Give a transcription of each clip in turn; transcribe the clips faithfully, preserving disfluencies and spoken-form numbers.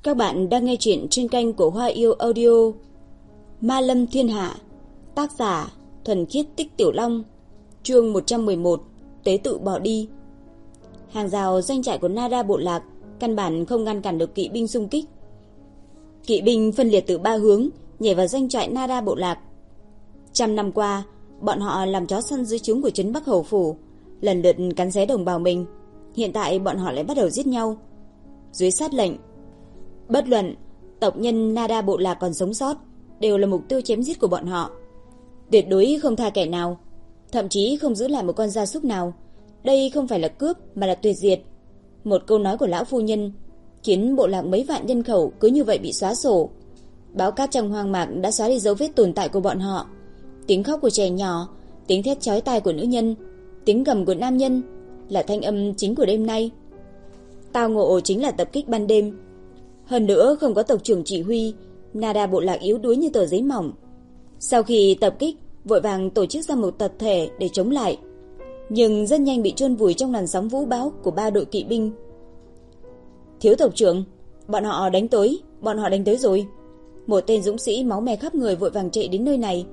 Các bạn đang nghe chuyện trên kênh của Hoa Yêu Audio. Ma Lâm Thiên Hạ, tác giả Thuần Khiết Tích Tiểu Long, chương một trăm mười một, Tế tự bỏ đi. Hàng rào doanh trại của Nara bộ lạc căn bản không ngăn cản được kỵ binh xung kích. Kỵ binh phân liệt từ ba hướng nhảy vào doanh trại Nara bộ lạc. Trăm năm qua, bọn họ làm chó săn dưới trướng của trấn Bắc Hầu phủ, lần lượt cắn xé đồng bào mình. Hiện tại bọn họ lại bắt đầu giết nhau. Dưới sát lệnh, bất luận tộc nhân Nara bộ lạc còn sống sót đều là mục tiêu chém giết của bọn họ. Tuyệt đối không tha kẻ nào, thậm chí không giữ lại một con gia súc nào. Đây không phải là cướp mà là tuyệt diệt. Một câu nói của lão phu nhân khiến bộ lạc mấy vạn nhân khẩu cứ như vậy bị xóa sổ. Bão cát trong hoang mạc đã xóa đi dấu vết tồn tại của bọn họ. Tiếng khóc của trẻ nhỏ, tiếng thét chói tai của nữ nhân, tiếng gầm của nam nhân là thanh âm chính của đêm nay. Tao ngộ chính là tập kích ban đêm. Hơn nữa không có tộc trưởng chỉ huy, Nara bộ lạc yếu đuối như tờ giấy mỏng. Sau khi tập kích, vội vàng tổ chức ra một tập thể để chống lại, nhưng rất nhanh bị chôn vùi trong làn sóng vũ bão của ba đội kỵ binh. Thiếu tộc trưởng, bọn họ đánh tới, bọn họ đánh tới rồi. Một tên dũng sĩ máu me khắp người vội vàng chạy đến nơi này,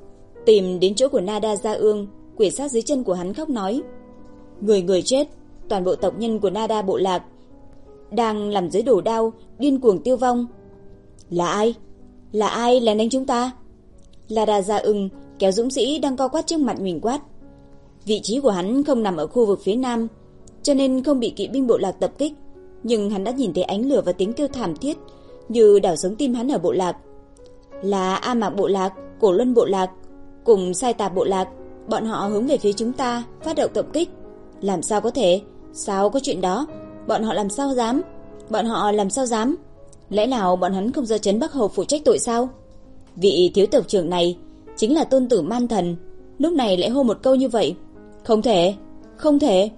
tìm đến chỗ của Nada Gia Ương, quỳ sát dưới chân của hắn khóc nói: Người người chết, toàn bộ tộc nhân của Nada bộ lạc đang làm dưới đổ đao, điên cuồng tiêu vong. Là ai? Là ai lén đánh chúng ta? Nada Gia Ưng kéo dũng sĩ đang co quắp trước mặt mình quát. Vị trí của hắn không nằm ở khu vực phía nam, cho nên không bị kỵ binh bộ lạc tập kích, nhưng hắn đã nhìn thấy ánh lửa và tiếng kêu thảm thiết như đảo sống tim hắn ở bộ lạc. Là A Mạc bộ lạc, Cổ Luân bộ lạc cùng Sai Tạp bộ lạc, bọn họ hướng về phía chúng ta phát động tập kích. Làm sao có thể? Sao có chuyện đó? Bọn họ làm sao dám? Bọn họ làm sao dám? Lẽ nào bọn hắn không do trấn Bắc Hầu phụ trách tội sao? Vị thiếu tộc trưởng này chính là tôn tử Man Thần, lúc này lại hô một câu như vậy. Không thể, không thể.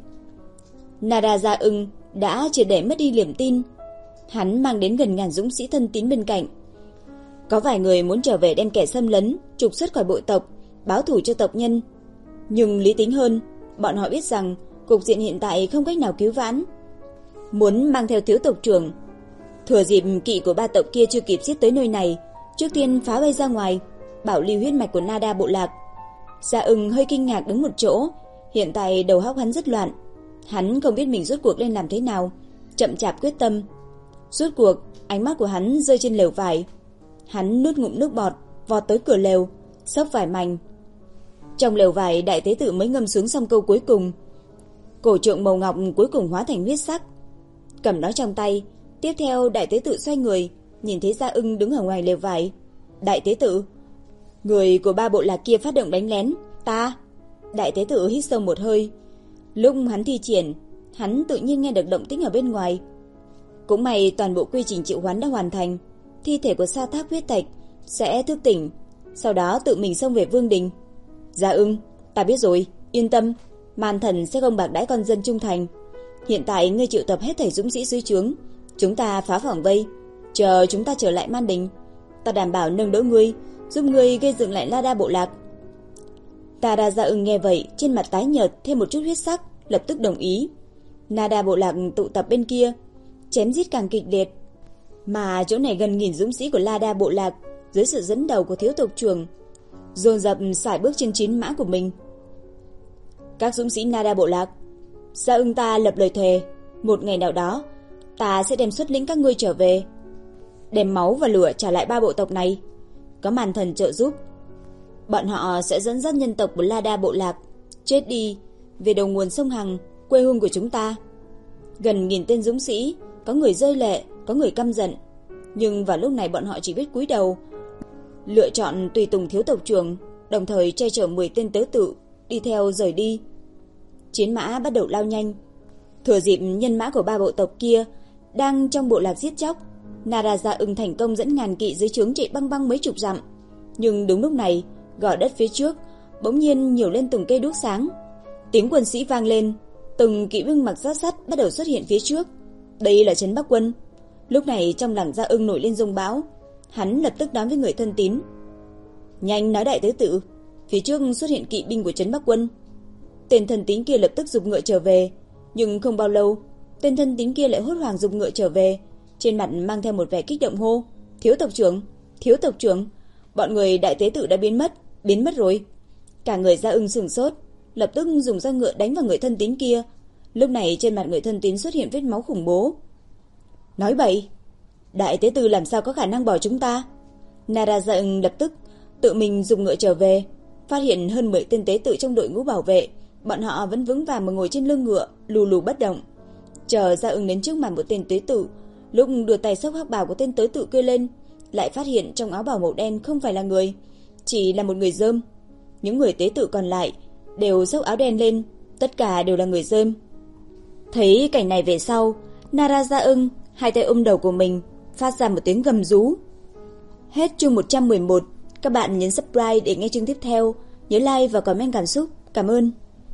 Nada Gia Ưng đã triệt để mất đi niềm tin. Hắn mang đến gần ngàn dũng sĩ thân tín bên cạnh. Có vài người muốn trở về đem kẻ xâm lấn trục xuất khỏi bộ tộc, báo thù cho tộc nhân. Nhưng lý tính hơn, bọn họ biết rằng cục diện hiện tại không cách nào cứu vãn. Muốn mang theo thiếu tộc trưởng, thừa dịp kỵ của ba tộc kia chưa kịp giết tới nơi này, trước tiên phá bay ra ngoài, bảo lưu huyết mạch của Nada bộ lạc. Gia Ưng hơi kinh ngạc đứng một chỗ. Hiện tại đầu óc hắn rất loạn. Hắn không biết mình rốt cuộc nên làm thế nào, chậm chạp quyết tâm. Rốt cuộc ánh mắt của hắn rơi trên lều vải. Hắn nuốt ngụm nước bọt, vọt tới cửa lều, xốc vải mảnh. Trong lều vải, đại tế tự mới ngâm xuống xong câu cuối cùng. Cổ trượng màu ngọc cuối cùng hóa thành huyết sắc, cầm nó trong tay. Tiếp theo đại tế tự xoay người, nhìn thấy Gia Ưng đứng ở ngoài lều vải. Đại tế tự, người của ba bộ lạc kia phát động đánh lén ta. Đại tế tự hít sâu một hơi. Lúc hắn thi triển, hắn tự nhiên nghe được động tĩnh ở bên ngoài. Cũng may toàn bộ quy trình triệu hoán đã hoàn thành. Thi thể của Sa Thác huyết thạch sẽ thức tỉnh, sau đó tự mình xông về vương đình. Gia Ưng, ta biết rồi, yên tâm, Man Thần sẽ không bạc đãi con dân trung thành. Hiện tại ngươi triệu tập hết thảy dũng sĩ dưới trướng, chúng ta phá vòng vây, chờ chúng ta trở lại Man Đình. Ta đảm bảo nâng đỡ ngươi, giúp ngươi gây dựng lại Nada bộ lạc. Nada Gia Ưng nghe vậy, trên mặt tái nhợt thêm một chút huyết sắc, lập tức đồng ý. Nada bộ lạc tụ tập bên kia, chém giết càng kịch liệt. Mà chỗ này gần nghìn dũng sĩ của Nada bộ lạc dưới sự dẫn đầu của thiếu tộc trưởng dồn dập sải bước trên chiến mã của mình. Các dũng sĩ Nada bộ lạc, Gia Ưng ta lập lời thề, một ngày nào đó ta sẽ đem xuất lĩnh các ngươi trở về, đem máu và lửa trả lại ba bộ tộc này. Có Man Thần trợ giúp, bọn họ sẽ dẫn dắt nhân tộc của Nada bộ lạc chết đi về đầu nguồn sông Hằng, quê hương của chúng ta. Gần nghìn tên dũng sĩ, có người rơi lệ, có người căm giận, nhưng vào lúc này bọn họ chỉ biết cúi đầu, lựa chọn tùy tùng thiếu tộc trưởng, đồng thời che chở mười tên tớ tự đi theo rời đi. Chiến mã bắt đầu lao nhanh. Thừa dịp nhân mã của ba bộ tộc kia đang trong bộ lạc giết chóc, Nada Gia Ưng thành công dẫn ngàn kỵ dưới trướng chạy băng băng mấy chục dặm. Nhưng đúng lúc này, gò đất phía trước bỗng nhiên nhiều lên từng cây đuốc sáng. Tiếng quân sĩ vang lên, từng kỵ binh mặc giáp sắt bắt đầu xuất hiện phía trước. Đây là trấn Bắc quân. Lúc này trong lòng Gia Ưng nổi lên rông bão. Hắn lập tức nói với người thân tín: Nhanh nói đại tế tự, phía trước xuất hiện kỵ binh của trấn Bắc quân. Tên thân tín kia lập tức giục ngựa trở về, nhưng không bao lâu, tên thân tín kia lại hốt hoảng giục ngựa trở về, trên mặt mang theo một vẻ kích động hô: "Thiếu tộc trưởng, thiếu tộc trưởng, bọn người đại tế tự đã biến mất, biến mất rồi." Cả người Gia Ưng sửng sốt, lập tức dùng roi ngựa đánh vào người thân tín kia. Lúc này trên mặt người thân tín xuất hiện vết máu khủng bố. Nói bậy, đại tế tự làm sao có khả năng bỏ chúng ta? Nara Gia Ưng lập tức tự mình dùng ngựa trở về, phát hiện hơn mười tên tế tự trong đội ngũ bảo vệ, bọn họ vẫn vững vàng mà ngồi trên lưng ngựa, lù lù bất động. Chờ Gia Ưng đến trước mặt một tên tế tự, lúc đưa tay xốc hắc bào của tên tế tự kia lên, lại phát hiện trong áo bào màu đen không phải là người, chỉ là một người Dơm. Những người tế tự còn lại đều xốc áo đen lên, tất cả đều là người Dơm. Thấy cảnh này về sau, Nara Gia Ưng hai tay ôm đầu của mình, phát ra một tiếng gầm rú. Hết chương một trăm mười một. Các bạn nhấn subscribe để nghe chương tiếp theo, nhớ like và comment cảm xúc. Cảm ơn.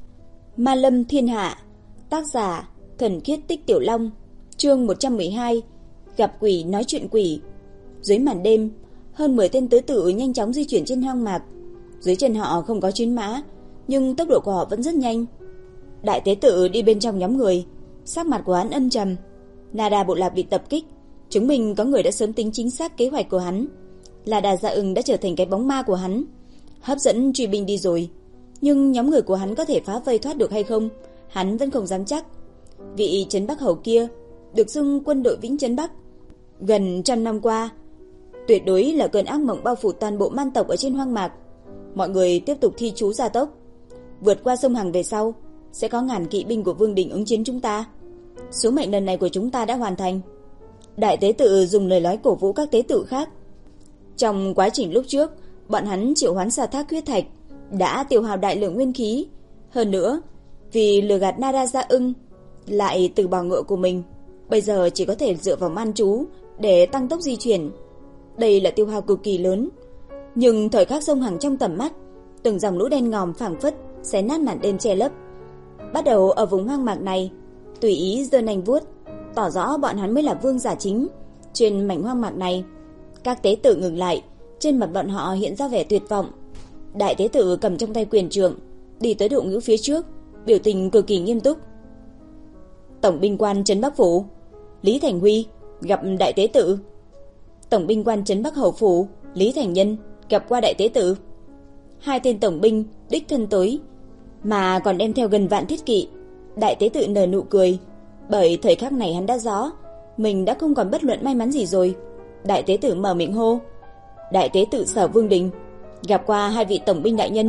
Ma Lâm Thiên Hạ, tác giả Thuần Khiết Tích Tiểu Long, chương một trăm mười hai. Gặp quỷ nói chuyện quỷ. Dưới màn đêm, hơn mười tên tế tự nhanh chóng di chuyển trên hoang mạc. Dưới chân họ không có chiến mã, nhưng tốc độ của họ vẫn rất nhanh. Đại tế tự đi bên trong nhóm người, sắc mặt của hắn âm trầm. Nara bộ lạc bị tập kích, chứng minh có người đã sớm tính chính xác kế hoạch của hắn. Là Đà Dạ Ưng đã trở thành cái bóng ma của hắn, hấp dẫn truy binh đi rồi. Nhưng nhóm người của hắn có thể phá vây thoát được hay không, hắn vẫn không dám chắc. Vị Trấn Bắc Hầu kia được xưng quân đội Vĩnh Trấn Bắc, gần trăm năm qua tuyệt đối là cơn ác mộng bao phủ toàn bộ man tộc ở trên hoang mạc. Mọi người tiếp tục thi chú gia tốc, vượt qua sông Hằng về sau sẽ có ngàn kỵ binh của Vương Đình ứng chiến chúng ta. Số mệnh lần này của chúng ta đã hoàn thành. Đại tế tự dùng lời nói cổ vũ các tế tự khác. Trong quá trình lúc trước, bọn hắn triệu hoán Sa Thác huyết thạch đã tiêu hao đại lượng nguyên khí. Hơn nữa, vì lừa gạt Nara Gia Ưng, lại từ bỏ ngựa của mình, bây giờ chỉ có thể dựa vào man chú để tăng tốc di chuyển. Đây là tiêu hao cực kỳ lớn. Nhưng thời khắc sông Hằng trong tầm mắt, từng dòng lũ đen ngòm phảng phất xé nát màn đêm che lấp. Bắt đầu ở vùng hoang mạc này, tùy ý giơ nanh vuốt, tỏ rõ bọn hắn mới là vương giả chính trên mảnh hoang mạc này. Các tế tự ngừng lại, trên mặt bọn họ hiện ra vẻ tuyệt vọng. Đại tế tự cầm trong tay quyền trượng, đi tới đội ngũ phía trước, biểu tình cực kỳ nghiêm túc. Tổng binh quan Trấn Bắc Phủ, Lý Thành Huy gặp đại tế tự. Tổng binh quan Trấn Bắc Hầu Phủ, Lý Thành Nhân gặp qua đại tế tự. Hai tên tổng binh đích thân tới, mà còn đem theo gần vạn thiết kỵ. Đại tế tự nở nụ cười, bởi thời khắc này hắn đã rõ mình đã không còn bất luận may mắn gì rồi. Đại tế tử mở miệng hô: Đại tế tự Sở Vương Đình gặp qua hai vị tổng binh đại nhân.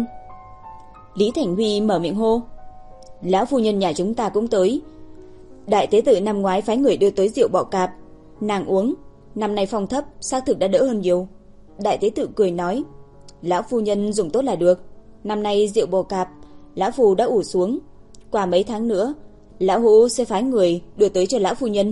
Lý Thành Huy mở miệng hô: Lão phu nhân nhà chúng ta cũng tới. Đại tế tử năm ngoái phái người đưa tới rượu bọ cạp, nàng uống, năm nay phong thấp, xác thực đã đỡ hơn nhiều. Đại tế tử cười nói: Lão phu nhân dùng tốt là được, năm nay rượu bọ cạp lão phu đã ủ xuống, qua mấy tháng nữa lão hữu sẽ phái người đưa tới cho lão phu nhân.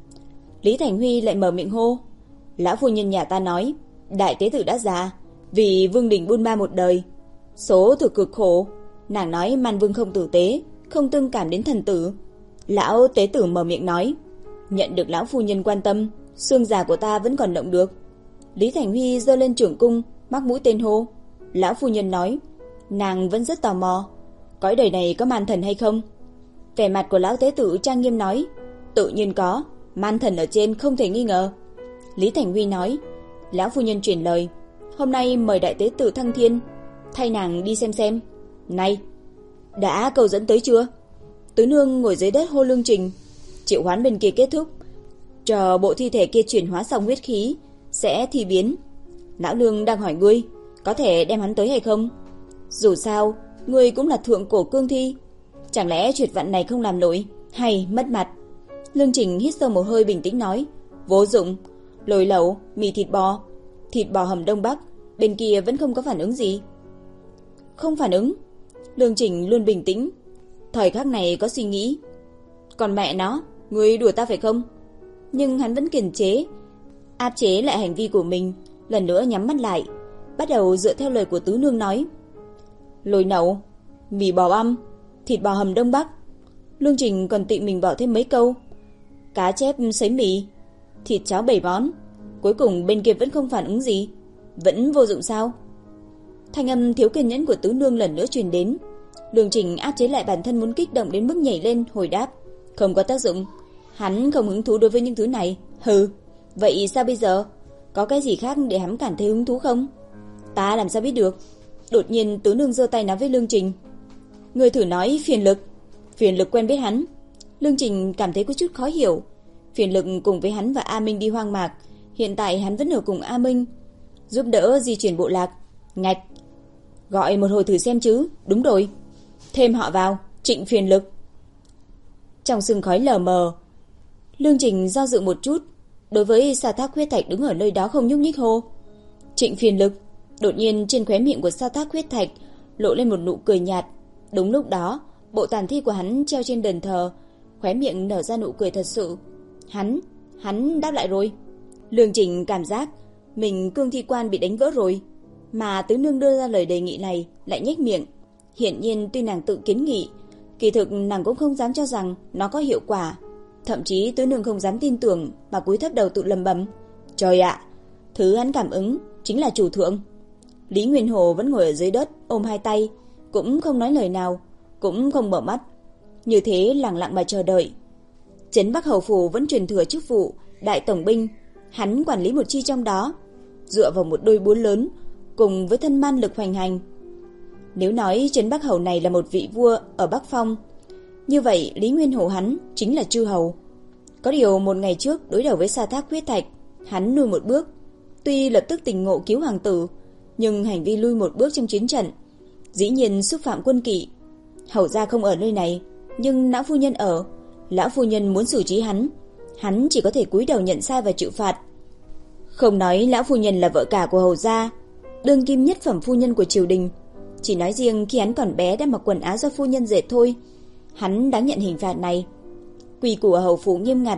Lý Thành Huy lại mở miệng hô: Lão phu nhân nhà ta nói, đại tế tử đã già, vì Vương Đình buôn ba một đời, số thực cực khổ. Nàng nói Man Vương không tử tế, không tương cảm đến thần tử. Lão tế tử mở miệng nói: Nhận được lão phu nhân quan tâm, xương già của ta vẫn còn động được. Lý Thành Huy giơ lên trưởng cung, mắc mũi tên hô: Lão phu nhân nói, nàng vẫn rất tò mò, cõi đời này có man thần hay không? Vẻ mặt của lão tế tử trang nghiêm nói: Tự nhiên có, man thần ở trên không thể nghi ngờ. Lý Thành Huy nói: Lão phu nhân truyền lời, hôm nay mời đại tế tử thăng thiên, thay nàng đi xem xem. Này, đã cầu dẫn tới chưa? Tứ nương ngồi dưới đất hô Lương Trình. Triệu hoán bên kia kết thúc, chờ bộ thi thể kia chuyển hóa xong huyết khí sẽ thi biến. Lão Lương đang hỏi ngươi có thể đem hắn tới hay không? Dù sao ngươi cũng là thượng cổ cương thi, chẳng lẽ chuyện vận này không làm nổi, hay mất mặt? Lương Trình hít sâu một hơi bình tĩnh nói: Vô dụng, lồi lẩu, mì thịt bò, thịt bò hầm Đông Bắc, bên kia vẫn không có phản ứng gì. Không phản ứng? Lương Trình luôn bình tĩnh, thời khắc này có suy nghĩ. Còn mẹ nó, ngươi đùa ta phải không? Nhưng hắn vẫn kiềm chế, áp chế lại hành vi của mình, lần nữa nhắm mắt lại, bắt đầu dựa theo lời của tứ nương nói. Lồi nấu, mì bò băm, thịt bò hầm Đông Bắc. Lương Trình còn tự mình bỏ thêm mấy câu: cá chép sấy mì, thịt cháo bảy món. Cuối cùng bên kia vẫn không phản ứng gì. Vẫn vô dụng sao? Thanh âm thiếu kiên nhẫn của tứ nương lần nữa truyền đến. Lương Trình áp chế lại bản thân muốn kích động đến mức nhảy lên hồi đáp: Không có tác dụng, hắn không hứng thú đối với những thứ này. Hừ, vậy sao bây giờ? Có cái gì khác để hắn cảm thấy hứng thú không? Ta làm sao biết được? Đột nhiên tứ nương giơ tay nói với Lương Trình. Người thử nói Phiền Lực. Phiền Lực quen biết hắn. Lương Trình cảm thấy có chút khó hiểu. Phiền Lực cùng với hắn và A Minh đi hoang mạc. Hiện tại hắn vẫn ở cùng A Minh, giúp đỡ di chuyển bộ lạc. Ngạch, gọi một hồi thử xem chứ. Đúng rồi, thêm họ vào, Trịnh Phiền Lực. Trong sương khói lờ mờ, Lương Trình do dự một chút. Đối với Sa Thác Huyết Thạch đứng ở nơi đó không nhúc nhích hô Trịnh Phiền Lực. Đột nhiên trên khóe miệng của Sa Thác Huyết Thạch lộ lên một nụ cười nhạt. Đúng lúc đó, bộ tàn thi của hắn treo trên đền thờ, khóe miệng nở ra nụ cười thật sự. Hắn, hắn đáp lại rồi. Lương Trình cảm giác mình cương thi quan bị đánh vỡ rồi, mà tứ nương đưa ra lời đề nghị này lại nhếch miệng. Hiển nhiên tuy nàng tự kiến nghị, kỳ thực nàng cũng không dám cho rằng nó có hiệu quả. Thậm chí tứ nương không dám tin tưởng mà cúi thấp đầu tự lầm bầm. Trời ạ, thứ hắn cảm ứng chính là chủ thượng. Lý Nguyên Hồ vẫn ngồi ở dưới đất ôm hai tay, cũng không nói lời nào, cũng không mở mắt, như thế lặng lặng mà chờ đợi. Trấn Bắc Hầu phủ vẫn truyền thừa chức vụ đại tổng binh, hắn quản lý một chi trong đó, dựa vào một đôi búa lớn cùng với thân man lực hoành hành. Nếu nói Trấn Bắc Hầu này là một vị vua ở Bắc Phong, như vậy Lý Nguyên Hổ hắn chính là chư hầu. Có điều một ngày trước đối đầu với Sa Thác Huyết Thạch, hắn lùi một bước. Tuy lập tức tỉnh ngộ cứu hoàng tử, nhưng hành vi lui một bước trong chiến trận dĩ nhiên xúc phạm quân kỵ. Hầu gia không ở nơi này, nhưng lão phu nhân ở. Lão phu nhân muốn xử trí hắn, hắn chỉ có thể cúi đầu nhận sai và chịu phạt. Không nói lão phu nhân là vợ cả của hầu gia, đương kim nhất phẩm phu nhân của triều đình, chỉ nói riêng khi hắn còn bé đã mặc quần áo do phu nhân dệt thôi, hắn đáng nhận hình phạt này. Quy củ ở hầu phủ nghiêm ngặt.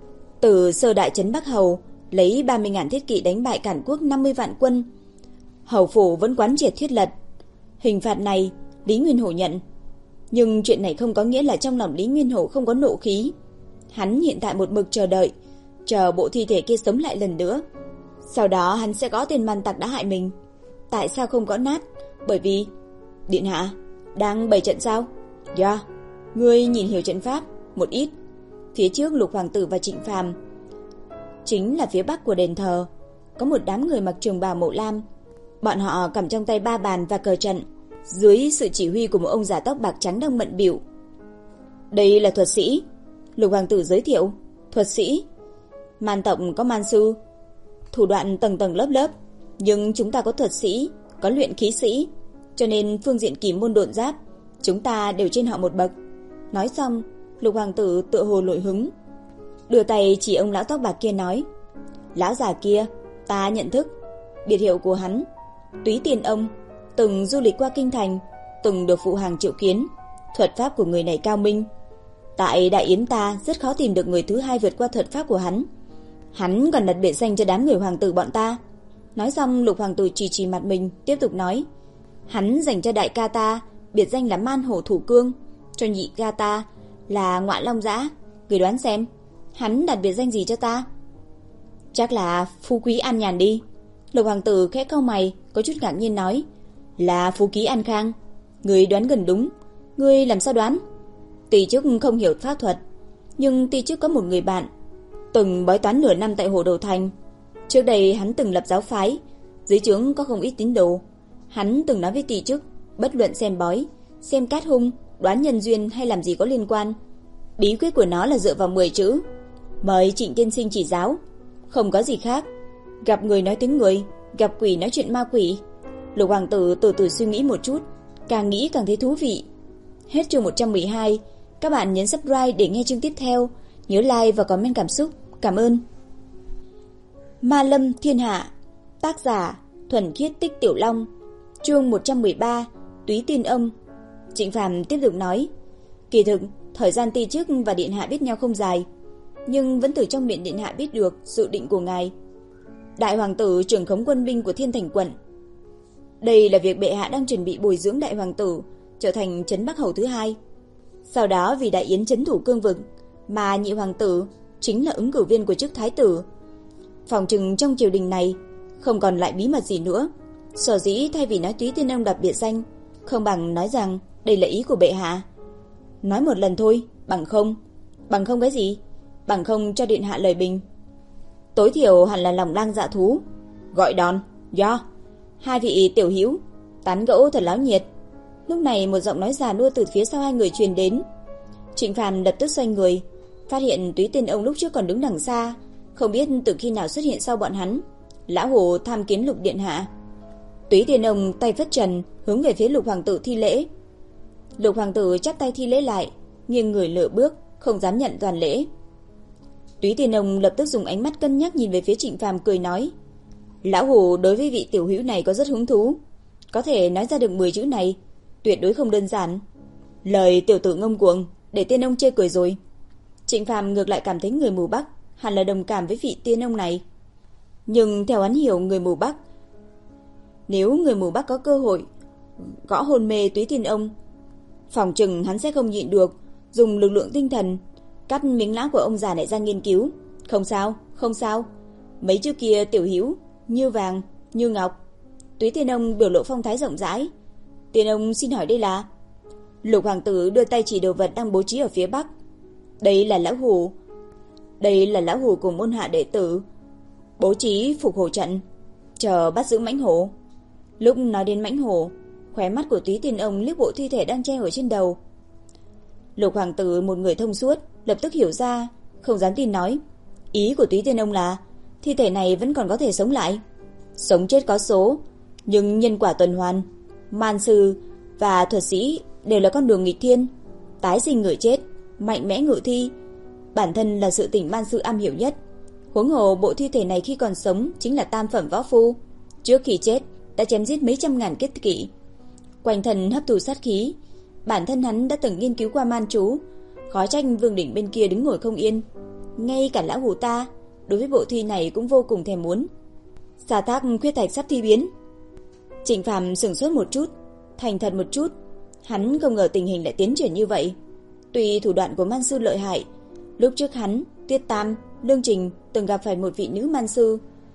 Từ sơ đại trấn Bắc Hầu lấy ba mươi nghìn thiết kỵ đánh bại cản quốc năm mươi vạn quân, hầu phủ vẫn quán triệt thiết lập. Hình phạt này Lý Nguyên Hổ nhận, nhưng chuyện này không có nghĩa là trong lòng Lý Nguyên Hổ không có nộ khí. Hắn hiện tại một mực chờ đợi, chờ bộ thi thể kia sống lại lần nữa. Sau đó hắn sẽ gõ tên man tặc đã hại mình. Tại sao không gõ nát? Bởi vì... Điện hạ, đang bày trận sao? Dạ, yeah. Ngươi nhìn hiểu trận pháp một ít. Phía trước Lục Hoàng tử và Trịnh Phàm, chính là phía bắc của đền thờ, có một đám người mặc trường bào màu lam. Bọn họ cầm trong tay ba bàn và cờ trận, dưới sự chỉ huy của một ông già tóc bạc trắng đang bận bịu. Đây là thuật sĩ. Lục Hoàng tử giới thiệu. Thuật sĩ? Man tộc có man sư, thủ đoạn tầng tầng lớp lớp, nhưng chúng ta có thuật sĩ, có luyện khí sĩ, cho nên phương diện kỳ môn độn giáp chúng ta đều trên họ một bậc. Nói xong, Lục Hoàng tử tựa hồ nổi hứng, đưa tay chỉ ông lão tóc bạc kia nói: Lão già kia, ta nhận thức. Biệt hiệu của hắn Túy Tiên Ông, từng du lịch qua kinh thành, từng được phụ hàng triệu kiến. Thuật pháp của người này cao minh, tại Đại Yến ta rất khó tìm được người thứ hai vượt qua thuật pháp của hắn. Hắn còn đặt biệt danh cho đám người hoàng tử bọn ta. Nói xong, Lục Hoàng tử chỉ chỉ mặt mình, tiếp tục nói: Hắn dành cho đại ca ta biệt danh là Man Hổ Thủ Cương, cho nhị ca ta là Ngọa Long Dã. Người đoán xem, hắn đặt biệt danh gì cho ta? Chắc là Phú Quý An Nhàn đi. Lục Hoàng tử khẽ cau mày, có chút ngạc nhiên nói: Là Phú Quý An Khang. Người đoán gần đúng. Ngươi làm sao đoán? Tỷ chức không hiểu pháp thuật, nhưng tỷ chức có một người bạn từng bói toán nửa năm tại Hồ Đầu Thành. Trước đây hắn từng lập giáo phái, dưới trướng có không ít tín đồ. Hắn từng nói với tỷ chức, bất luận xem bói, xem cát hung, đoán nhân duyên hay làm gì có liên quan, bí quyết của nó là dựa vào mười chữ: mời Trịnh tiên sinh chỉ giáo. Không có gì khác. Gặp người nói tiếng người, gặp quỷ nói chuyện ma quỷ. Lục Hoàng tử từ từ suy nghĩ một chút, càng nghĩ càng thấy thú vị. Hết chương một trăm mười hai. Các bạn nhấn subscribe để nghe chương tiếp theo. Nhớ like và comment cảm xúc. Cảm ơn. Ma Lâm Thiên Hạ. Tác giả Thuần Khiết Tích Tiểu Long. Chương một trăm mười ba. Túy Tiên Ông. Trịnh Phàm tiếp tục nói: Kỳ thực thời gian ti chức và điện hạ biết nhau không dài, nhưng vẫn từ trong miệng điện hạ biết được dự định của ngài. Đại hoàng tử trưởng khống quân binh của Thiên Thành quận. Đây là việc bệ hạ đang chuẩn bị bồi dưỡng đại hoàng tử trở thành trấn Bắc Hầu thứ hai. Sau đó vì Đại Yến trấn thủ cương vực, mà nhị hoàng tử chính là ứng cử viên của chức thái tử. Phòng trừng trong triều đình này không còn lại bí mật gì nữa. Sở dĩ thay vì nói Túy Tiên Ông đặt biệt danh, không bằng nói rằng đây là ý của bệ hạ. Nói một lần thôi, bằng không. Bằng không cái gì? Bằng không cho điện hạ lời bình. Tối thiểu hẳn là lòng lang dạ thú. Gọi đòn, do. Hai vị tiểu hữu, tán gẫu thật láo nhiệt. Lúc này một giọng nói già nua từ phía sau hai người truyền đến. Trịnh Phàm lập tức xoay người, phát hiện Túy Tiên Ông lúc trước còn đứng đằng xa, không biết từ khi nào xuất hiện sau bọn hắn. Lão Hủ tham kiến Lục điện hạ. Túy Tiên Ông tay phất trần, hướng về phía Lục hoàng tử thi lễ. Lục hoàng tử chắp tay thi lễ lại, nghiêng người lựa bước, không dám nhận toàn lễ. Túy Tiên Ông lập tức dùng ánh mắt cân nhắc nhìn về phía Trịnh Phàm, cười nói: Lão Hủ đối với vị tiểu hữu này có rất hứng thú, có thể nói ra được mười chữ này, tuyệt đối không đơn giản. Lời tiểu tử ngông cuồng, để Tiên Ông chê cười rồi. Trịnh Phàm ngược lại cảm thấy người mù Bắc hẳn là đồng cảm với vị Tiên Ông này. Nhưng theo hắn hiểu, người mù Bắc, nếu người mù Bắc có cơ hội gõ hôn mê Túy Tiên Ông, phòng chừng hắn sẽ không nhịn được, dùng lực lượng tinh thần cắt miếng lão của ông già này ra nghiên cứu. Không sao, không sao. Mấy chữ kia tiểu hữu, như vàng, như ngọc. Túy Tiên Ông biểu lộ phong thái rộng rãi. Tiên Ông xin hỏi đây là? Lục hoàng tử đưa tay chỉ đồ vật đang bố trí ở phía bắc. Đây là lão hủ. Đây là lão hủ cùng môn hạ đệ tử bố trí phục hổ trận, chờ bắt giữ mãnh hổ. Lúc nói đến mãnh hổ, khóe mắt của Túy Tiên Ông liếc bộ thi thể đang treo ở trên đầu. Lục hoàng tử, một người thông suốt, lập tức hiểu ra, không dám tin nói: Ý của Túy Tiên Ông là thi thể này vẫn còn có thể sống lại. Sống chết có số, nhưng nhân quả tuần hoàn. Man sư và thuật sĩ đều là con đường nghịch thiên, tái sinh người chết, mạnh mẽ ngự thi, bản thân là sự tình man sư am hiểu nhất. Huống hồ bộ thi thể này khi còn sống chính là tam phẩm võ phu, trước khi chết đã chém giết mấy trăm ngàn kết kỷ, quanh thân hấp thụ sát khí. Bản thân hắn đã từng nghiên cứu qua man chú, khó trách vương đỉnh bên kia đứng ngồi không yên. Ngay cả lão hủ ta đối với bộ thi này cũng vô cùng thèm muốn. Xà thác khuyết thạch sắp thi biến. Trịnh Phàm sửng sốt một chút, thành thật một chút. Hắn không ngờ tình hình lại tiến triển như vậy. Tuy thủ đoạn của man sư lợi hại, lúc trước hắn, Tiết Tam, Lương Trình từng gặp phải một vị nữ man sư,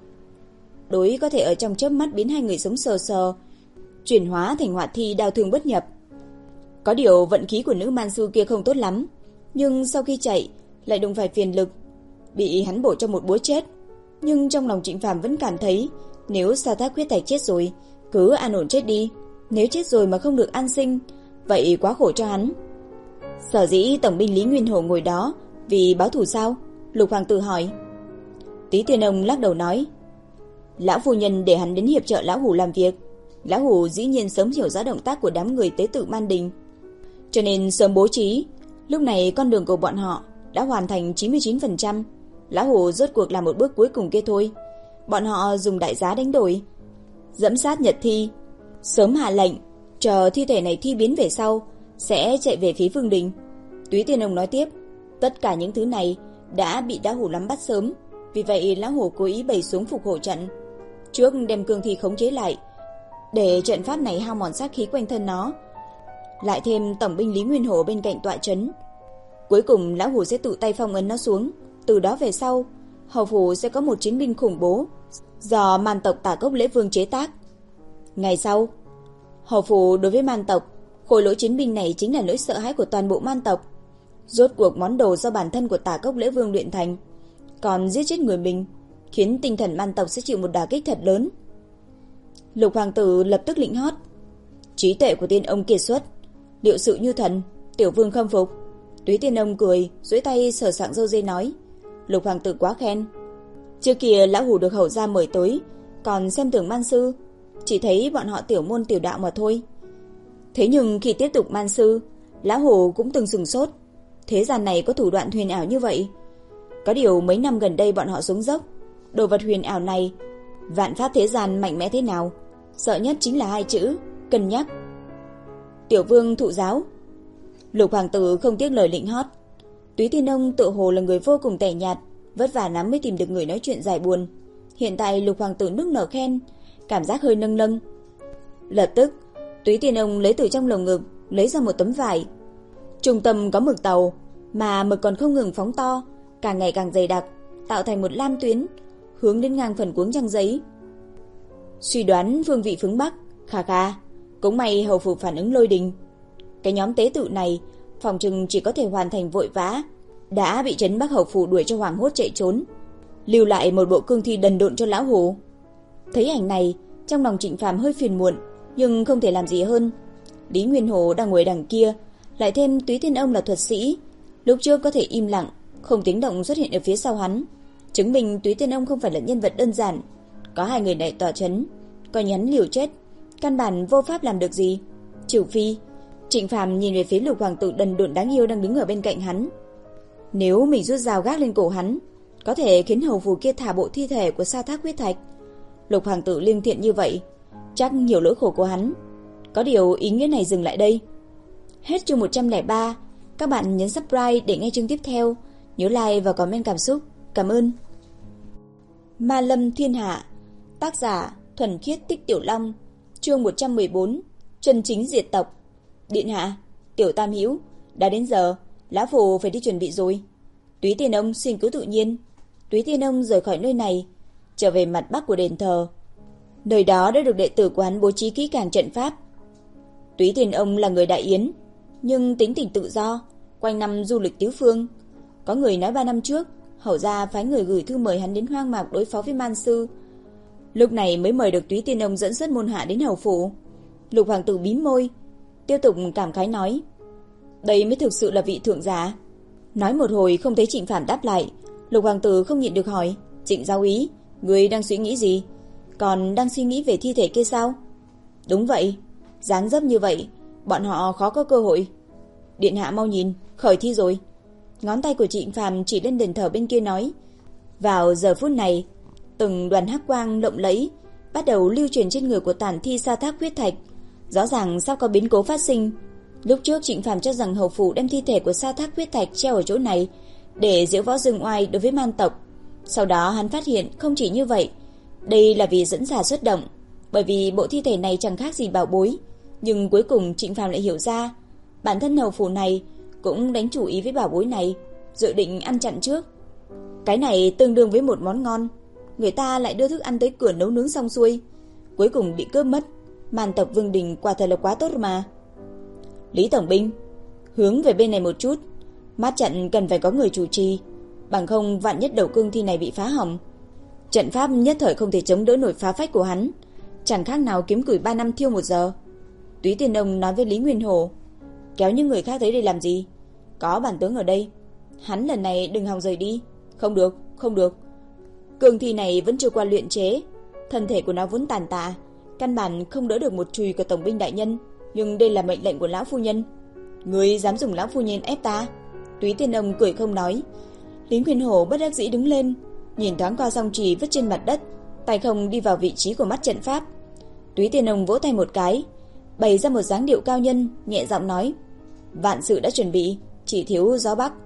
đối có thể ở trong chớp mắt biến hai người sống sờ sờ, chuyển hóa thành hỏa thi đao thương bất nhập. Có điều vận khí của nữ man sư kia không tốt lắm, nhưng sau khi chạy lại đụng phải phiền lực, bị hắn bổ cho một búa chết. Nhưng trong lòng Trịnh Phàm vẫn cảm thấy, nếu Sa Thác Khuyết Thạch chết rồi, cứ an ổn chết đi. Nếu chết rồi mà không được an sinh, vậy quá khổ cho hắn. Sở dĩ tổng binh Lý Nguyên Hổ ngồi đó vì báo thù sao? Lục hoàng tử hỏi. Túy Tiên Ông lắc đầu nói: Lão phu nhân để hắn đến hiệp trợ lão hủ làm việc. Lão hủ dĩ nhiên sớm hiểu rõ động tác của đám người tế tự Man Đình, cho nên sớm bố trí. Lúc này con đường của bọn họ đã hoàn thành chín mươi chín phần trăm. Lão hủ rốt cuộc làm một bước cuối cùng kia thôi. Bọn họ dùng đại giá đánh đổi, dẫm sát Nhật Thi, sớm hạ lệnh chờ thi thể này thi biến về sau sẽ chạy về phía Vương Đình. Túy Tiên Ông nói tiếp: Tất cả những thứ này đã bị lão hủ nắm bắt sớm, vì vậy lão hủ cố ý bày xuống phục hộ trận, trước đem cương thi khống chế lại, để trận pháp này hao mòn sát khí quanh thân nó, lại thêm tổng binh Lý Nguyên Hổ bên cạnh tọa trấn. Cuối cùng lão hủ sẽ tự tay phong ấn nó xuống. Từ đó về sau, hầu phủ sẽ có một chiến binh khủng bố do man tộc Tả Cốc Lễ Vương chế tác. Ngày sau, hầu phủ đối với man tộc, khối lỗi chiến binh này chính là nỗi sợ hãi của toàn bộ man tộc. Rốt cuộc món đồ do bản thân của Tả Cốc Lễ Vương luyện thành, còn giết chết người mình, khiến tinh thần man tộc sẽ chịu một đả kích thật lớn. Lục hoàng tử lập tức lĩnh hót: Trí tuệ của Tiên Ông kiệt xuất, liệu sự như thần, tiểu vương khâm phục. Túy Tiên Ông cười, duỗi tay sờ sạng râu dê nói: Lục hoàng tử quá khen. Trước kia lão hủ được hầu gia mời tới, còn xem thường man sư, chỉ thấy bọn họ tiểu môn tiểu đạo mà thôi. Thế nhưng khi tiếp tục man sư, lão hủ cũng từng sừng sốt, thế gian này có thủ đoạn huyền ảo như vậy. Có điều mấy năm gần đây bọn họ xuống dốc, đồ vật huyền ảo này, vạn pháp thế gian mạnh mẽ thế nào, sợ nhất chính là hai chữ cân nhắc. Tiểu vương thụ giáo. Lục hoàng tử không tiếc lời lĩnh hót. Túy Tiên Ông tự hồ là người vô cùng tẻ nhạt, vất vả lắm mới tìm được người nói chuyện giải buồn. Hiện tại Lục hoàng tử nức nở khen, cảm giác hơi nâng nâng. Lập tức Túy Tiên Ông lấy từ trong lồng ngực lấy ra một tấm vải, trung tâm có mực tàu, mà mực còn không ngừng phóng to, càng ngày càng dày đặc, tạo thành một lam tuyến hướng đến ngang phần cuống trang giấy. Suy đoán phương vị phương Bắc, khà khà, cũng may hầu phủ phản ứng lôi đình. Cái nhóm tế tự này phòng trừng chỉ có thể hoàn thành vội vã, đã bị trấn Bắc hầu phủ đuổi cho hoảng hốt chạy trốn. lưu lại một bộ cương thi đần độn cho lão hủ. Thấy ảnh này, trong lòng Trịnh Phàm hơi phiền muộn, nhưng không thể làm gì hơn. Lý Nguyên Hổ đang ngồi đằng kia, lại thêm Túy Tiên Ông là thuật sĩ, lúc trước có thể im lặng, không tiếng động xuất hiện ở phía sau hắn, chứng minh Túy Tiên Ông không phải là nhân vật đơn giản. Có hai người này tỏa chấn, coi như hắn liều chết, căn bản vô pháp làm được gì. Trừ phi, Trịnh Phàm nhìn về phía Lục hoàng tử đần độn đáng yêu đang đứng ở bên cạnh hắn. Nếu mình rút dao gác lên cổ hắn, có thể khiến hầu phù kia thả bộ thi thể của Sa Thác huyết thạch. Lục hoàng tử liêm thiện như vậy, chắc hiểu lỗi khổ của hắn. Có điều ý nghĩa này dừng lại đây. Hết chương một trăm lẻ ba. Các bạn nhấn subscribe để nghe chương tiếp theo. Nhớ like và comment cảm xúc. Cảm ơn. Ma Lâm Thiên Hạ. Tác giả Thuần Khiết Tích Tiểu Long. Chương một trăm mười bốn. Chân chính diệt tộc. Điện hạ, Tiểu Tam Hữu, đã đến giờ, lão phu phải đi chuẩn bị rồi. Túy Tiên Ông xin cứ tự nhiên. Túy Tiên Ông rời khỏi nơi này, trở về mặt bắc của đền thờ. Nơi đó đã được đệ tử của hắn bố trí kỹ càng trận pháp. Túy Tiên Ông là người Đại Yến, nhưng tính tình tự do, quanh năm du lịch tứ phương. Có người nói ba năm trước, hầu gia phái người gửi thư mời hắn đến hoang mạc đối phó với Man Sư. Lúc này mới mời được Túy Tiên Ông dẫn dắt môn hạ đến hầu phủ. Lục hoàng tử bím môi, tiếp tục cảm khái nói: đây mới thực sự là vị thượng giả. Nói một hồi không thấy Trịnh Phàm đáp lại, Lục hoàng tử không nhịn được hỏi: Trịnh giáo úy, ngươi đang suy nghĩ gì? Còn đang suy nghĩ về thi thể kia sao? Đúng vậy, dáng dấp như vậy, bọn họ khó có cơ hội. Điện hạ mau nhìn, khởi thi rồi. Ngón tay của Trịnh Phàm chỉ lên đền thờ bên kia nói. Vào giờ phút này, từng đoàn hắc quang lộng lẫy bắt đầu lưu truyền trên người của tàn thi Sa Thác huyết thạch. Rõ ràng sắp có biến cố phát sinh. Lúc trước Trịnh Phàm cho rằng hầu phủ đem thi thể của Sa Thác huyết thạch treo ở chỗ này để diễu võ dương oai đối với man tộc. Sau đó hắn phát hiện không chỉ như vậy, đây là vì dẫn xà xuất động, bởi vì bộ thi thể này chẳng khác gì bảo bối. Nhưng cuối cùng Trịnh Phàm lại hiểu ra, bản thân hầu phủ này cũng đánh chủ ý với bảo bối này, dự định ăn chặn trước. Cái này tương đương với một món ngon, người ta lại đưa thức ăn tới cửa nấu nướng xong xuôi, cuối cùng bị cướp mất. Man tộc Vương Đình quả thật là quá tốt mà. Lý tổng binh, hướng về bên này một chút, mát trận cần phải có người chủ trì, bằng không vạn nhất đầu cương thi này bị phá hỏng, trận pháp nhất thời không thể chống đỡ nổi phá phách của hắn, chẳng khác nào kiếm củi ba năm thiêu một giờ. Túy Tiên Ông nói với Lý Nguyên Hổ: kéo những người khác tới đây làm gì? Có bản tướng ở đây, hắn lần này đừng hòng rời đi. Không được, không được. Cương thi này vẫn chưa qua luyện chế, thân thể của nó vốn tàn tạ, căn bản không đỡ được một chùy của tổng binh đại nhân. Nhưng đây là mệnh lệnh của lão phu nhân. Ngươi dám dùng lão phu nhân ép ta? Túy Tiên Ông cười không nói. Lý Nguyên Hổ bất đắc dĩ đứng lên, nhìn thoáng qua song chùy vứt trên mặt đất, tay không đi vào vị trí của mắt trận pháp. Túy Tiên Ông vỗ tay một cái, bày ra một dáng điệu cao nhân, nhẹ giọng nói: vạn sự đã chuẩn bị, chỉ thiếu gió bắc.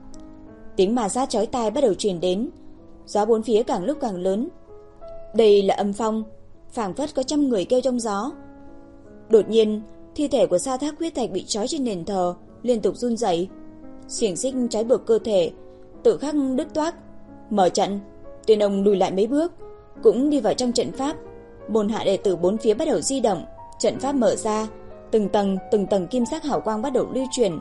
Tiếng ma sát chói tai bắt đầu truyền đến, gió bốn phía càng lúc càng lớn. Đây là âm phong, phảng phất có trăm người kêu trong gió. Đột nhiên, thi thể của Sa Thác huyết thạch bị trói trên nền thờ liên tục run rẩy, xiềng xích trói buộc cơ thể tự khắc đứt toác. Mở trận, Tiên Ông lùi lại mấy bước, cũng đi vào trong trận pháp. Môn hạ đệ tử bốn phía bắt đầu di động, trận pháp mở ra, từng tầng từng tầng kim sắc hào quang bắt đầu lưu truyền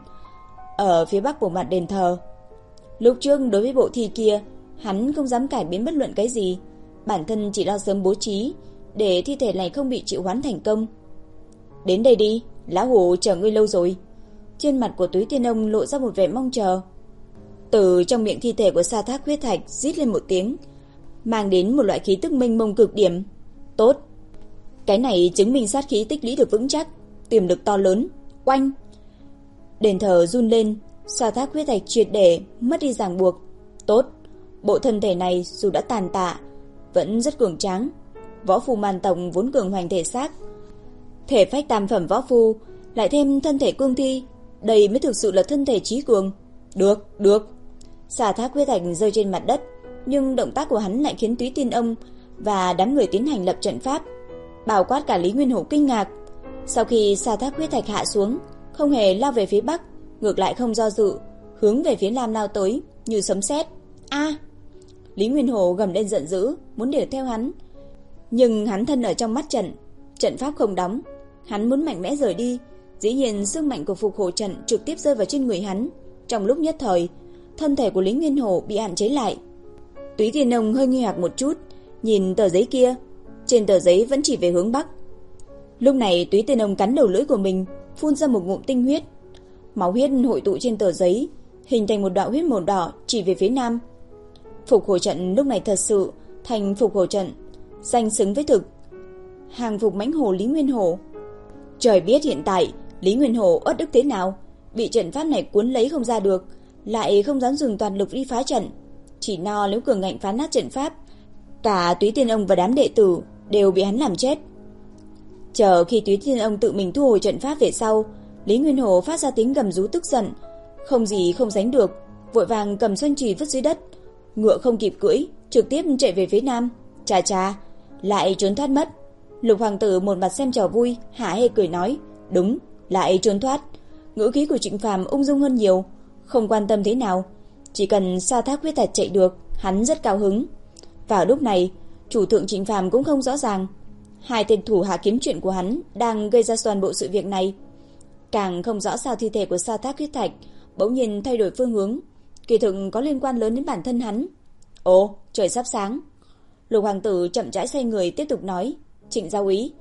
ở phía bắc của mặt đền thờ. Lúc trước đối với bộ thi kia, hắn không dám cải biến bất luận cái gì, bản thân chỉ lo sớm bố trí để thi thể này không bị triệu hoán thành công. Đến đây đi, lão hủ chờ ngươi lâu rồi. Trên mặt của Túy Tiên Ông lộ ra một vẻ mong chờ. Từ trong miệng thi thể của Sa Thác huyết thạch rít lên một tiếng, mang đến một loại khí tức mênh mông cực điểm. Tốt, cái này chứng minh sát khí tích lũy được vững chắc, tiềm lực to lớn. Oanh! Đền thờ run lên, Sa Thác huyết thạch triệt để mất đi ràng buộc. Tốt, bộ thân thể này dù đã tàn tạ vẫn rất cường tráng. Võ phu man tộc vốn cường hoành thể xác, thể phách tam phẩm võ phu, lại thêm thân thể cương thi, đây mới thực sự là thân thể trí cường. Được, được. Sa Thác huyết thạch rơi trên mặt đất, nhưng động tác của hắn lại khiến Túy Tiên Ông và đám người tiến hành lập trận pháp, bao quát cả Lý Nguyên Hổ kinh ngạc. Sau khi Sa Thác huyết thạch hạ xuống, không hề lao về phía bắc, ngược lại không do dự, hướng về phía nam lao tới như sấm sét. A! Lý Nguyên Hổ gầm lên giận dữ, muốn đuổi theo hắn, nhưng hắn thân ở trong mắt trận, trận pháp không đóng, hắn muốn mạnh mẽ rời đi, dĩ nhiên sức mạnh của phục hộ trận trực tiếp rơi vào trên người hắn. Trong lúc nhất thời, thân thể của Lý Nguyên Hổ bị hạn chế lại. Túy Tiên Ông hơi nghi hoặc một chút, nhìn tờ giấy kia, trên tờ giấy vẫn chỉ về hướng bắc. Lúc này Túy Tiên Ông cắn đầu lưỡi của mình, phun ra một ngụm tinh huyết. Máu huyết hội tụ trên tờ giấy, hình thành một đạo huyết màu đỏ chỉ về phía nam. Phục hồi trận lúc này thật sự thành phục hồi trận, danh xứng với thực. Hàng phục mãnh hổ Lý Nguyên Hổ. Trời biết hiện tại Lý Nguyên Hổ uất ức thế nào, bị trận pháp này cuốn lấy không ra được, lại không dám dùng toàn lực đi phá trận. Chỉ no nếu cường ngạnh phá nát trận pháp, cả Túy Tiên Ông và đám đệ tử đều bị hắn làm chết. Chờ khi Túy Tiên Ông tự mình thu hồi trận pháp về sau, Lý Nguyên Hổ phát ra tiếng gầm rú tức giận, không gì không sánh được, vội vàng cầm xoanh chùy vứt dưới đất, ngựa không kịp cưỡi, trực tiếp chạy về phía nam. Chà chà, lại trốn thoát mất. Lục hoàng tử một mặt xem trò vui, hả hê cười nói, đúng, lại trốn thoát. Ngữ khí của Trịnh Phàm ung dung hơn nhiều, không quan tâm thế nào, chỉ cần Sa Thác Huyết Thạch chạy được, hắn rất cao hứng. Vào lúc này, chủ thượng Trịnh Phàm cũng không rõ ràng hai tên thủ hạ kiếm chuyện của hắn đang gây ra toàn bộ sự việc này. Càng không rõ sao thi thể của Sa Thác Huyết Thạch bỗng nhiên thay đổi phương hướng, kỳ thực có liên quan lớn đến bản thân hắn. Ồ, trời sắp sáng. Lục hoàng tử chậm rãi xoay người tiếp tục nói, Trịnh giáo úy,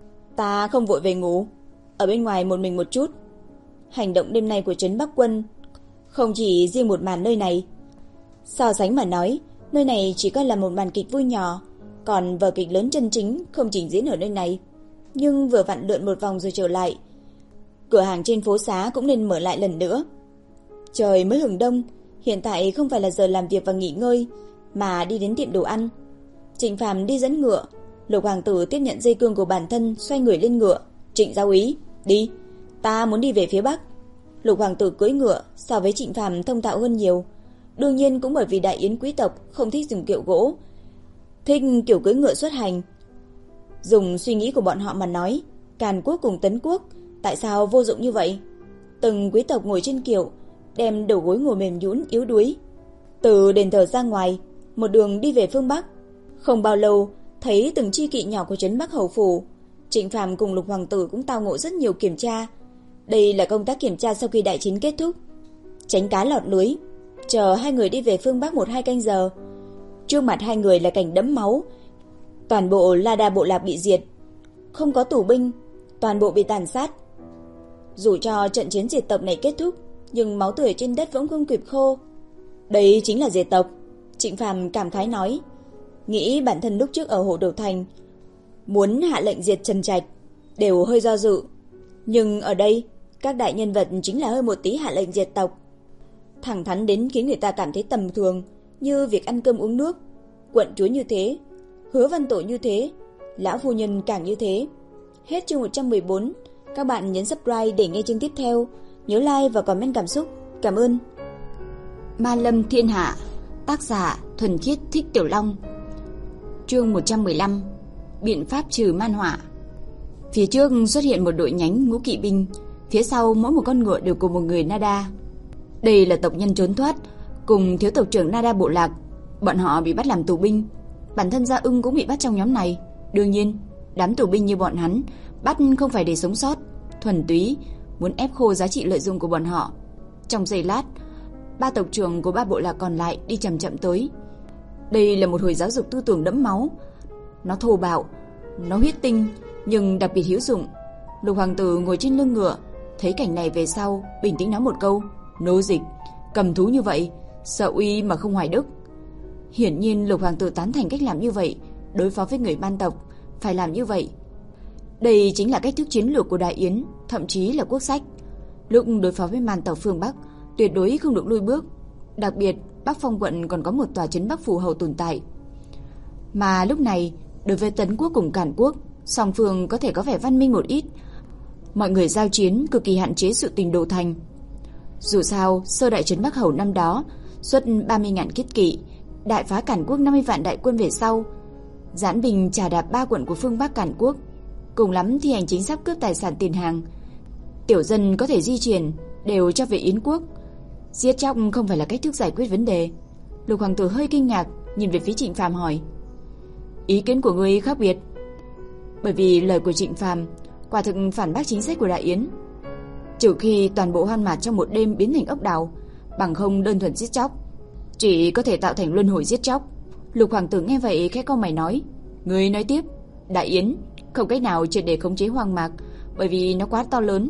ta không vội về ngủ, ở bên ngoài một mình một chút. Hành động đêm nay của trấn Bắc Quân không chỉ riêng một màn nơi này. So sánh mà nói, nơi này chỉ coi là một màn kịch vui nhỏ, còn vở kịch lớn chân chính không trình diễn ở nơi này. Nhưng vừa vặn lượn một vòng rồi trở lại, cửa hàng trên phố xá cũng nên mở lại lần nữa. Trời mới hừng đông, hiện tại không phải là giờ làm việc và nghỉ ngơi, mà đi đến tiệm đồ ăn. Trịnh Phàm đi dẫn ngựa, Lục hoàng tử tiếp nhận dây cương của bản thân, xoay người lên ngựa. Trịnh giáo úy, đi, ta muốn đi về phía bắc. Lục hoàng tử cưỡi ngựa so với Trịnh Phàm thông thạo hơn nhiều, đương nhiên cũng bởi vì đại yến quý tộc không thích dùng kiệu gỗ, thích kiểu cưỡi ngựa xuất hành. Dùng suy nghĩ của bọn họ mà nói, Càn Quốc cùng Tấn Quốc tại sao vô dụng như vậy? Từng quý tộc ngồi trên kiệu, đem đầu gối ngồi mềm nhũn yếu đuối. Từ đền thờ ra ngoài, một đường đi về phương bắc. Không bao lâu, thấy từng chi kỵ nhỏ của trấn Bắc Hầu phủ. Trịnh Phàm cùng Lục hoàng tử cũng tao ngộ rất nhiều kiểm tra. Đây là công tác kiểm tra sau khi đại chiến kết thúc, tránh cá lọt lưới. Chờ hai người đi về phương bắc một hai canh giờ, trước mặt hai người là cảnh đẫm máu. Toàn bộ La Đa bộ lạc bị diệt, không có tù binh, toàn bộ bị tàn sát. Dù cho trận chiến diệt tộc này kết thúc, nhưng máu tươi trên đất vẫn không kịp khô. Đây chính là diệt tộc. Trịnh Phàm cảm khái nói, nghĩ bản thân lúc trước ở Hồ Đầu Thành muốn hạ lệnh diệt Trần Trạch đều hơi do dự, nhưng ở đây các đại nhân vật chính là hơi một tí hạ lệnh diệt tộc, thẳng thắn đến khiến người ta cảm thấy tầm thường, như việc ăn cơm uống nước. Quận chúa như thế, Hứa Văn Tổ như thế, lão phu nhân càng như thế. Hết chương một trăm mười bốn. Các bạn nhấn subscribe để nghe chương tiếp theo, nhớ like và comment cảm xúc. Cảm ơn. Ma Lâm Thiên Hạ, tác giả Thuần Khiết Thích Tiểu Long. Chương một trăm mười lăm. Biện pháp trừ man họa. Phía trước xuất hiện một đội nhánh ngũ kỵ binh, phía sau mỗi một con ngựa đều cùng một người Nada. Đây là tộc nhân trốn thoát cùng thiếu tộc trưởng Nada bộ lạc, bọn họ bị bắt làm tù binh. Bản thân Gia Ưng cũng bị bắt trong nhóm này. Đương nhiên, đám tù binh như bọn hắn bắt không phải để sống sót, thuần túy muốn ép khô giá trị lợi dụng của bọn họ. Trong giây lát, ba tộc trưởng của ba bộ lạc còn lại đi chậm chậm tới. Đây là một hồi giáo dục tư tưởng đẫm máu. Nó thô bạo, nó huyết tinh, nhưng đặc biệt hữu dụng. Lục hoàng tử ngồi trên lưng ngựa, thấy cảnh này về sau, bình tĩnh nói một câu, nô dịch, cầm thú như vậy, sợ uy mà không hoài đức. Hiển nhiên Lục hoàng tử tán thành cách làm như vậy, đối phó với người man tộc, phải làm như vậy. Đây chính là cách thức chiến lược của Đại Yến, thậm chí là quốc sách. Lúc đối phó với man tộc phương Bắc, tuyệt đối không được lùi bước. Đặc biệt, Bắc Phong quận còn có một tòa trấn Bắc Phủ Hầu tồn tại. Mà lúc này, đối với Tấn Quốc cùng Càn Quốc, song phương có thể có vẻ văn minh một ít. Mọi người giao chiến cực kỳ hạn chế sự tình đồ thành. Dù sao, sơ đại trấn Bắc Hầu năm đó xuất ba mươi nghìn kiết kỵ, đại phá Càn Quốc năm mươi vạn đại quân về sau, giãn bình trà đạp ba quận của phương Bắc Càn Quốc, cùng lắm thi hành chính sách cướp tài sản tiền hàng. Tiểu dân có thể di chuyển đều cho về Yến quốc. Giết chóc không phải là cách thức giải quyết vấn đề. Lục hoàng tử hơi kinh ngạc, nhìn về phía Trịnh Phàm hỏi, ý kiến của ngươi khác biệt. Bởi vì lời của Trịnh Phàm quả thực phản bác chính sách của Đại Yến. Trừ khi toàn bộ hoang mạc trong một đêm biến thành ốc đào, bằng không đơn thuần giết chóc chỉ có thể tạo thành luân hồi giết chóc, Lục hoàng tử nghe vậy khẽ cau mày nói, người nói tiếp. Đại Yến không cách nào triệt để khống chế hoang mạc, bởi vì nó quá to lớn.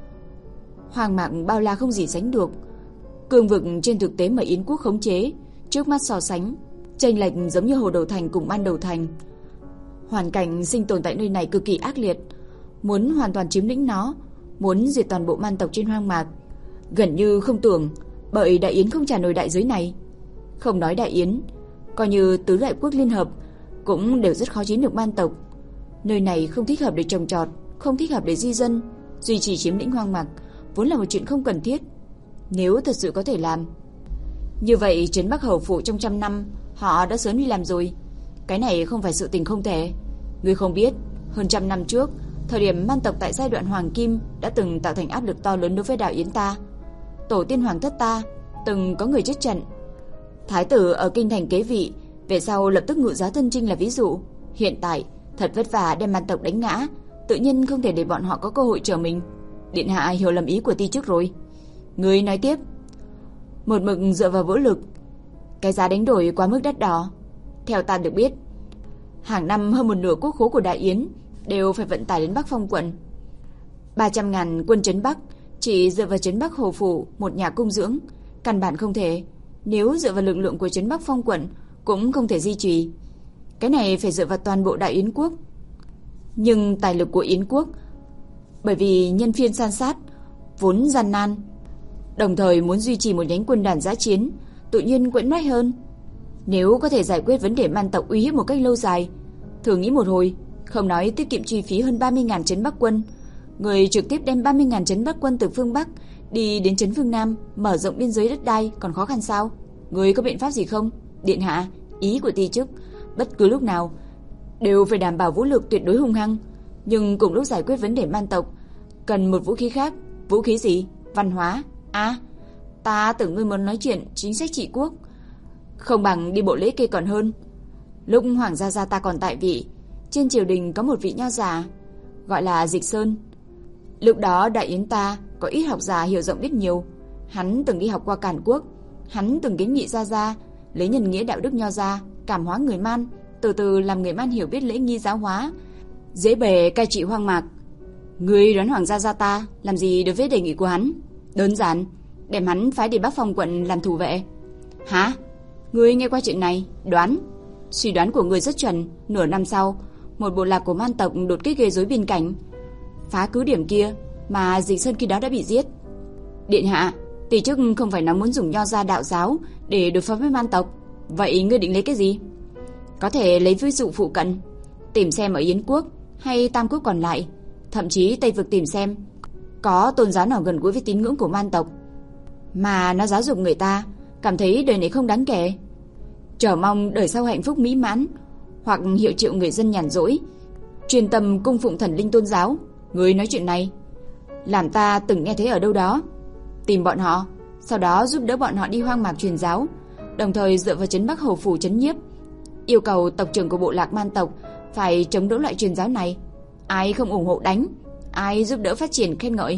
Hoang mạc bao la không gì sánh được. Cương vực trên thực tế mà Yến quốc khống chế, trước mắt so sánh, chênh lệch giống như Hồ Đầu Thành cùng An Đầu Thành. Hoàn cảnh sinh tồn tại nơi này cực kỳ ác liệt, muốn hoàn toàn chiếm lĩnh nó, muốn diệt toàn bộ man tộc trên hoang mạc, gần như không tưởng, bởi Đại Yến không trả nổi đại giới này. Không nói Đại Yến, coi như tứ đại quốc liên hợp cũng đều rất khó chiến được man tộc. Nơi này không thích hợp để trồng trọt, không thích hợp để di dân, duy trì chiếm lĩnh hoang mạc vốn là một chuyện không cần thiết. Nếu thật sự có thể làm, như vậy trấn Bắc Hầu Phủ trong trăm năm họ đã sớm đi làm rồi. Cái này không phải sự tình không thể. Ngươi không biết, hơn trăm năm trước, thời điểm man tộc tại giai đoạn hoàng kim đã từng tạo thành áp lực to lớn đối với Đại Yến ta. Tổ tiên hoàng thất ta từng có người chết trận. Thái tử ở kinh thành kế vị, về sau lập tức ngự giá thân chinh là ví dụ. Hiện tại thật vất vả đem man tộc đánh ngã, tự nhiên không thể để bọn họ có cơ hội trở mình. Điện hạ hiểu lầm ý của ti chức rồi. Ngươi nói tiếp. Một mực dựa vào vũ lực, cái giá đánh đổi quá mức đắt đỏ. Theo ta được biết, hàng năm hơn một nửa quốc khố của Đại Yến đều phải vận tải đến Bắc Phong quận. ba trăm ngàn quân trấn Bắc chỉ dựa vào trấn Bắc Hồ Phủ một nhà cung dưỡng, căn bản không thể. Nếu dựa vào lực lượng của trấn Bắc Phong quận cũng không thể duy trì. Cái này phải dựa vào toàn bộ Đại Yến quốc. Nhưng tài lực của Yến quốc, bởi vì nhân phiên san sát, vốn gian nan, đồng thời muốn duy trì một nhánh quân đoàn giã chiến, tự nhiên quẫn nách hơn. Nếu có thể giải quyết vấn đề man tộc uy hiếp một cách lâu dài, thử nghĩ một hồi, không nói tiết kiệm chi phí hơn ba mươi ngàn trấn Bắc quân, người trực tiếp đem ba mươi ngàn trấn Bắc quân từ phương Bắc đi đến trấn phương Nam, mở rộng biên giới đất đai còn khó khăn sao? Người có biện pháp gì không? Điện hạ, ý của ti chức, bất cứ lúc nào đều phải đảm bảo vũ lực tuyệt đối hung hăng, nhưng cùng lúc giải quyết vấn đề man tộc cần một vũ khí khác. Vũ khí gì? Văn hóa. À, ta tưởng ngươi muốn nói chuyện chính sách trị quốc, không bằng đi bộ lễ kê còn hơn. Lúc hoàng gia gia ta còn tại vị, trên triều đình có một vị nho già gọi là Dịch Sơn. Lúc đó Đại Yến ta có ít học giả hiểu rộng biết nhiều. Hắn từng đi học qua Càn Quốc, hắn từng kiến nghị gia gia lấy nhân nghĩa đạo đức nho gia cảm hóa người man, từ từ làm người man hiểu biết lễ nghi giáo hóa, dễ bề cai trị hoang mạc. Ngươi đoán hoàng gia gia ta làm gì đối với đề nghị của hắn? Đơn giản, đem hắn phái đi Bắc Phong quận làm thủ vệ. Hả? Ngươi nghe qua chuyện này, đoán? Suy đoán của ngươi rất chuẩn. Nửa năm sau, một bộ lạc của man tộc đột kích gây rối biên cảnh, phá cứ điểm kia, mà Dịch Sơn khi đó đã bị giết. Điện hạ, tỷ chức không phải nói muốn dùng nho gia đạo giáo để đối phó với man tộc. Vậy ngươi định lấy cái gì? Có thể lấy ví dụ phụ cận, tìm xem ở Yến quốc hay Tam quốc còn lại, thậm chí Tây vực tìm xem có tôn giáo nào gần gũi với tín ngưỡng của man tộc, mà nó giáo dục người ta cảm thấy đời này không đáng kể, chờ mong đời sau hạnh phúc mỹ mãn, hoặc hiệu triệu người dân nhàn rỗi chuyên tâm cung phụng thần linh tôn giáo. Ngươi nói chuyện này làm ta từng nghe thấy ở đâu đó. Tìm bọn họ, sau đó giúp đỡ bọn họ đi hoang mạc truyền giáo, đồng thời dựa vào trấn Bắc Hầu Phủ trấn nhiếp, yêu cầu tộc trưởng của bộ lạc man tộc phải chống đỡ loại truyền giáo này. Ai không ủng hộ đánh, ai giúp đỡ phát triển khen ngợi.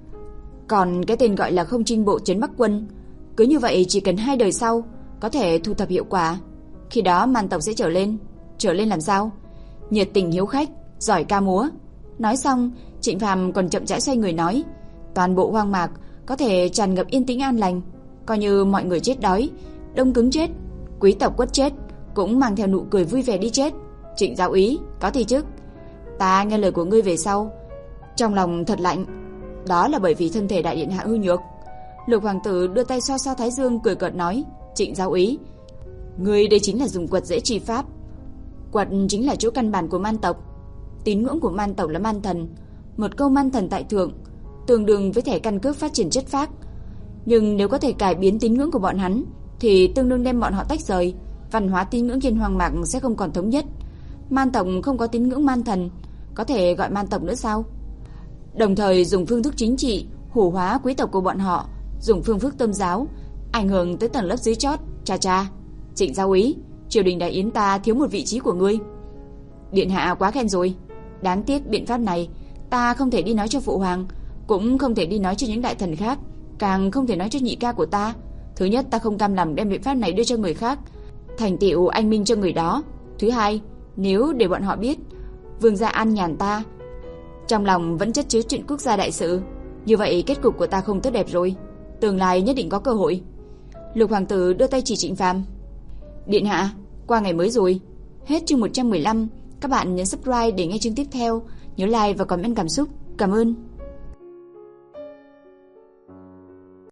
Còn cái tên gọi là không trinh bộ trấn Bắc quân, cứ như vậy chỉ cần hai đời sau có thể thu thập hiệu quả, khi đó man tộc sẽ trở lên. Trở lên làm sao? Nhiệt tình hiếu khách, giỏi ca múa. Nói xong, Trịnh Phàm còn chậm rãi xoay người nói, toàn bộ hoang mạc có thể tràn ngập yên tĩnh an lành, coi như mọi người chết đói, đông cứng chết, quý tộc quất chết, cũng mang theo nụ cười vui vẻ đi chết. Trịnh giáo úy, có thì chức. Ta nghe lời của ngươi về sau, trong lòng thật lạnh. Đó là bởi vì thân thể đại điện hạ hư nhược. Lục hoàng tử đưa tay xoa xoa thái dương, cười cợt nói, Trịnh giáo úy, ngươi đây chính là dùng quật dễ trì pháp. Quật chính là chỗ căn bản của man tộc. Tín ngưỡng của man tộc là man thần. Một câu man thần tại thượng tương đương với thẻ căn cước phát triển chất phác. Nhưng nếu có thể cải biến tín ngưỡng của bọn hắn, thì tương đương đem bọn họ tách rời. Văn hóa tín ngưỡng trên hoang mạc sẽ không còn thống nhất. Man tộc không có tín ngưỡng man thần, có thể gọi man tộc nữa sao? Đồng thời dùng phương thức chính trị hủ hóa quý tộc của bọn họ, dùng phương thức tôn giáo ảnh hưởng tới tầng lớp dưới chót. Cha cha, Trịnh giáo úy, triều đình Đại Yến ta thiếu một vị trí của ngươi. Điện hạ quá khen rồi. Đáng tiếc biện pháp này ta không thể đi nói cho phụ hoàng, cũng không thể đi nói cho những đại thần khác, càng không thể nói cho nhị ca của ta. Thứ nhất, ta không cam lòng đem biện pháp này đưa cho người khác, thành tựu anh minh cho người đó. Thứ hai, nếu để bọn họ biết vương gia an nhàn ta trong lòng vẫn chất chứa chuyện quốc gia đại sự, như vậy kết cục của ta không tốt đẹp rồi. Tương lai nhất định có cơ hội. Lục hoàng tử đưa tay chỉ Trịnh Phàm. Điện hạ, qua ngày mới rồi. Hết chương một trăm mười lăm. Các bạn nhấn subscribe để nghe chương tiếp theo. Nhớ like và comment cảm xúc. Cảm ơn.